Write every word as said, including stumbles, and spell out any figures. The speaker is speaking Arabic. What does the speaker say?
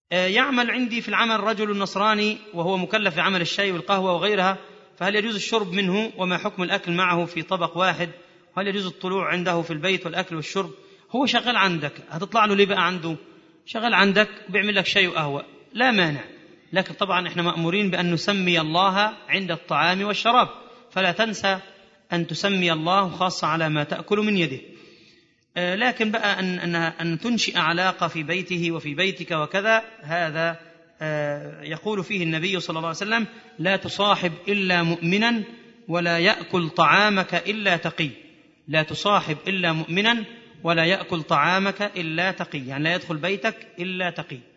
يعمل عندي في العمل رجل نصراني وهو مكلف بعمل الشاي والقهوة وغيرها، فهل يجوز الشرب منه؟ وما حكم الأكل معه في طبق واحد؟ هل يجوز الطلوع عنده في البيت والأكل والشرب؟ هو شغال عندك، هتطلع له ليه بقى عنده؟ شغال عندك بيعمل لك شاي وقهوة، لا مانع، لكن طبعا احنا مأمورين بأن نسمي الله عند الطعام والشراب، فلا تنسى أن تسمي الله خاصة على ما تأكل من يده. آه لكن بقى أن, أن, أن تنشئ علاقة في بيته وفي بيتك وكذا، هذا آه يقول فيه النبي صلى الله عليه وسلم: لا تصاحب إلا مؤمنا ولا يأكل طعامك إلا تقي. لا تصاحب إلا مؤمنا ولا يأكل طعامك إلا تقي، يعني لا يدخل بيتك إلا تقي.